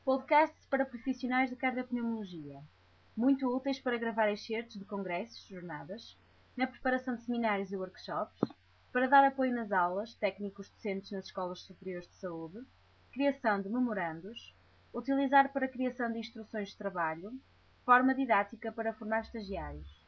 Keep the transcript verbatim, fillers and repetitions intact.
Podcasts para profissionais de cardiopneumologia, muito úteis para gravar excertos de congressos, jornadas, na preparação de seminários e workshops, para dar apoio nas aulas, técnicos docentes nas escolas superiores de saúde, criação de memorandos, utilizar para a criação de instruções de trabalho, forma didática para formar estagiários.